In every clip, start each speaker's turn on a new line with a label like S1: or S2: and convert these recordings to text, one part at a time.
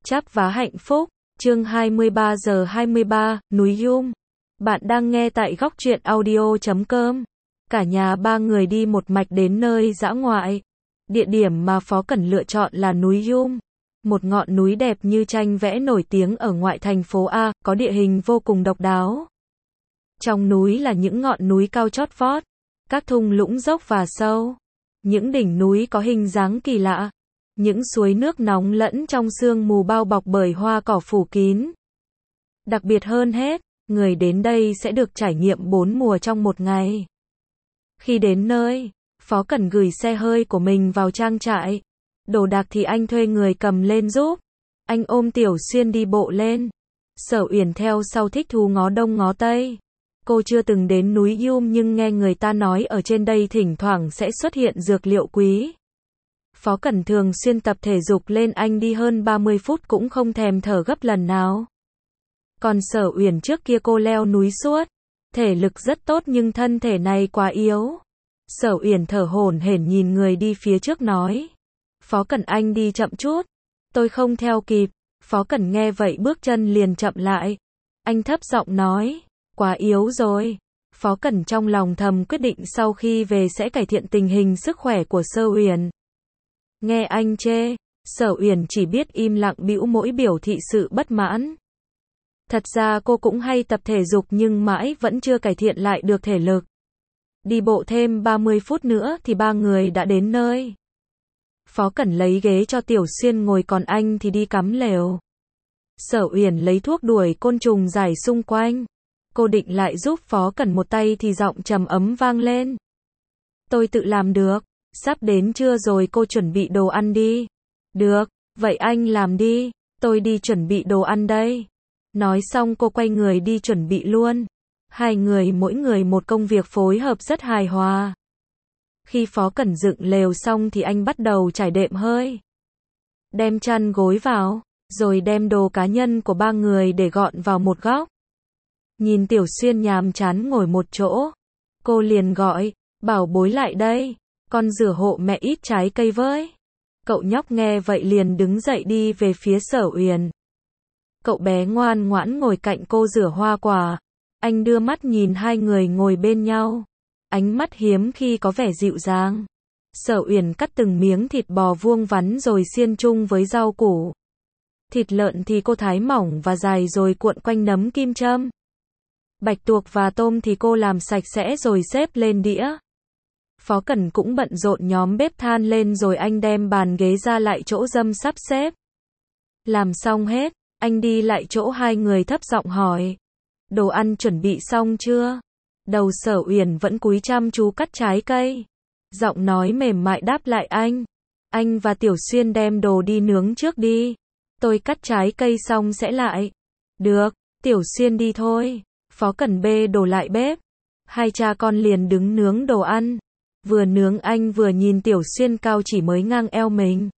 S1: Chắp vá hạnh phúc, chương 23 giờ 23, núi Yum. Bạn đang nghe tại góc truyện audio.com. Cả nhà ba người đi một mạch đến nơi dã ngoại. Địa điểm mà Phó Cẩn lựa chọn là núi Yum. Một ngọn núi đẹp như tranh vẽ nổi tiếng ở ngoại thành phố A, có địa hình vô cùng độc đáo. Trong núi là những ngọn núi cao chót vót, các thung lũng dốc và sâu. Những đỉnh núi có hình dáng kỳ lạ. Những suối nước nóng lẫn trong sương mù bao bọc bởi hoa cỏ phủ kín. Đặc biệt hơn hết, người đến đây sẽ được trải nghiệm 4 mùa trong một ngày. Khi đến nơi, Phó Cẩn gửi xe hơi của mình vào trang trại. Đồ đạc thì anh thuê người cầm lên giúp. Anh ôm Tiểu Xuyên đi bộ lên. Sở Uyển theo sau thích thú ngó đông ngó tây. Cô chưa từng đến núi Yum nhưng nghe người ta nói ở trên đây thỉnh thoảng sẽ xuất hiện dược liệu quý. Phó Cẩn thường xuyên tập thể dục lên anh đi hơn 30 phút cũng không thèm thở gấp lần nào. Còn Sở Uyển trước kia cô leo núi suốt. Thể lực rất tốt nhưng thân thể này quá yếu. Sở Uyển thở hổn hển nhìn người đi phía trước nói. Phó Cẩn anh đi chậm chút. Tôi không theo kịp. Phó Cẩn nghe vậy bước chân liền chậm lại. Anh thấp giọng nói. Quá yếu rồi. Phó Cẩn trong lòng thầm quyết định sau khi về sẽ cải thiện tình hình sức khỏe của Sở Uyển. Nghe anh chê, Sở Uyển chỉ biết im lặng bĩu môi biểu thị sự bất mãn. Thật ra cô cũng hay tập thể dục nhưng mãi vẫn chưa cải thiện lại được thể lực. Đi bộ thêm 30 phút nữa thì ba người đã đến nơi. Phó Cẩn lấy ghế cho Tiểu Xuyên ngồi còn anh thì đi cắm lều. Sở Uyển lấy thuốc đuổi côn trùng rải xung quanh. Cô định lại giúp Phó Cẩn một tay thì giọng trầm ấm vang lên. Tôi tự làm được. Sắp đến trưa rồi cô chuẩn bị đồ ăn đi. Được, vậy anh làm đi, tôi đi chuẩn bị đồ ăn đây. Nói xong cô quay người đi chuẩn bị luôn. Hai người mỗi người một công việc phối hợp rất hài hòa. Khi Phó Cẩn dựng lều xong thì anh bắt đầu trải đệm hơi. Đem chăn gối vào, rồi đem đồ cá nhân của ba người để gọn vào một góc. Nhìn Tiểu Xuyên nhàm chán ngồi một chỗ. Cô liền gọi, bảo bối lại đây. Con rửa hộ mẹ ít trái cây với. Cậu nhóc nghe vậy liền đứng dậy đi về phía Sở Uyển. Cậu bé ngoan ngoãn ngồi cạnh cô rửa hoa quả. Anh đưa mắt nhìn hai người ngồi bên nhau. Ánh mắt hiếm khi có vẻ dịu dàng. Sở Uyển cắt từng miếng thịt bò vuông vắn rồi xiên chung với rau củ. Thịt lợn thì cô thái mỏng và dài rồi cuộn quanh nấm kim châm. Bạch tuộc và tôm thì cô làm sạch sẽ rồi xếp lên đĩa. Phó Cẩn cũng bận rộn nhóm bếp than lên rồi anh đem bàn ghế ra lại chỗ dâm sắp xếp. Làm xong hết, anh đi lại chỗ hai người thấp giọng hỏi. Đồ ăn chuẩn bị xong chưa? Đầu Sở Uyển vẫn cúi chăm chú cắt trái cây. Giọng nói mềm mại đáp lại anh. Anh và Tiểu Xuyên đem đồ đi nướng trước đi. Tôi cắt trái cây xong sẽ lại. Được, Tiểu Xuyên đi thôi. Phó Cẩn bê đồ lại bếp. Hai cha con liền đứng nướng đồ ăn. Vừa nướng anh vừa nhìn Tiểu Xuyên cao chỉ mới ngang eo mình.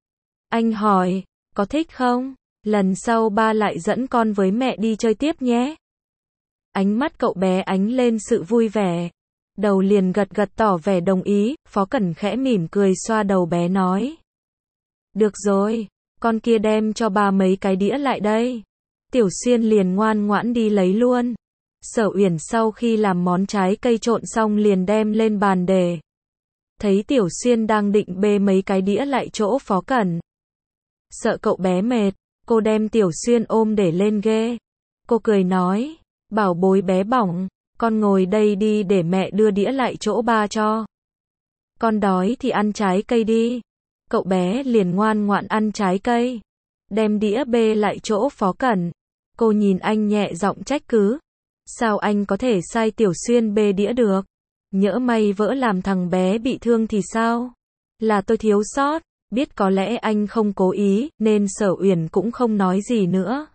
S1: Anh hỏi, có thích không? Lần sau ba lại dẫn con với mẹ đi chơi tiếp nhé. Ánh mắt cậu bé ánh lên sự vui vẻ. Đầu liền gật gật tỏ vẻ đồng ý. Phó Cẩn khẽ mỉm cười xoa đầu bé nói. Được rồi, con kia đem cho ba mấy cái đĩa lại đây. Tiểu Xuyên liền ngoan ngoãn đi lấy luôn. Sở Uyển sau khi làm món trái cây trộn xong liền đem lên bàn để. Thấy Tiểu Xuyên đang định bê mấy cái đĩa lại chỗ Phó Cẩn. Sợ cậu bé mệt, cô đem Tiểu Xuyên ôm để lên ghế. Cô cười nói, bảo bối bé bỏng, con ngồi đây đi để mẹ đưa đĩa lại chỗ ba cho. Con đói thì ăn trái cây đi. Cậu bé liền ngoan ngoãn ăn trái cây. Đem đĩa bê lại chỗ Phó Cẩn. Cô nhìn anh nhẹ giọng trách cứ. Sao anh có thể sai Tiểu Xuyên bê đĩa được? Nhỡ may vỡ làm thằng bé bị thương thì sao? Là tôi thiếu sót, biết có lẽ anh không cố ý, nên Sở Uyển cũng không nói gì nữa.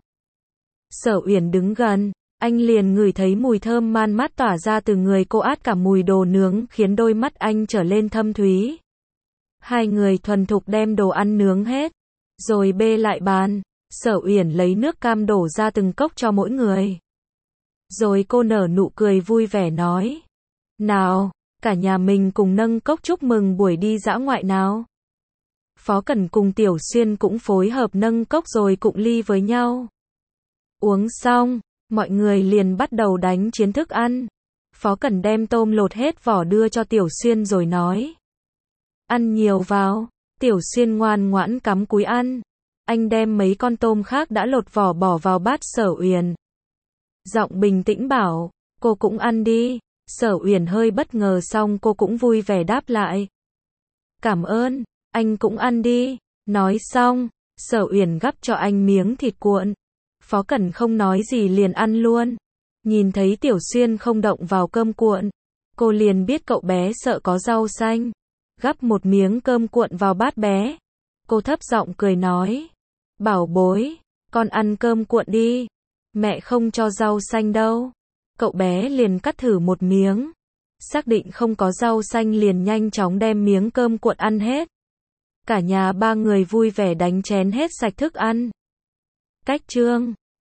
S1: Sở Uyển đứng gần, anh liền ngửi thấy mùi thơm man mát tỏa ra từ người cô át cả mùi đồ nướng khiến đôi mắt anh trở lên thâm thúy. Hai người thuần thục đem đồ ăn nướng hết, rồi bê lại bàn. Sở Uyển lấy nước cam đổ ra từng cốc cho mỗi người. Rồi cô nở nụ cười vui vẻ nói. Nào, cả nhà mình cùng nâng cốc chúc mừng buổi đi dã ngoại nào. Phó Cẩn cùng Tiểu Xuyên cũng phối hợp nâng cốc rồi cụng ly với nhau. Uống xong, mọi người liền bắt đầu đánh chiến thức ăn. Phó Cẩn đem tôm lột hết vỏ đưa cho Tiểu Xuyên rồi nói. Ăn nhiều vào. Tiểu Xuyên ngoan ngoãn cắm cúi ăn. Anh đem mấy con tôm khác đã lột vỏ bỏ vào bát Sở Uyển. Giọng bình tĩnh bảo, cô cũng ăn đi. Sở Uyển hơi bất ngờ xong cô cũng vui vẻ đáp lại. Cảm ơn, anh cũng ăn đi. Nói xong, Sở Uyển gắp cho anh miếng thịt cuộn. Phó Cẩn không nói gì liền ăn luôn. Nhìn thấy Tiểu Xuyên không động vào cơm cuộn, cô liền biết cậu bé sợ có rau xanh. Gắp một miếng cơm cuộn vào bát bé. Cô thấp giọng cười nói. Bảo bối, con ăn cơm cuộn đi. Mẹ không cho rau xanh đâu. Cậu bé liền cắt thử một miếng. Xác định không có rau xanh liền nhanh chóng đem miếng cơm cuộn ăn hết. Cả nhà ba người vui vẻ đánh chén hết sạch thức ăn. Cách chương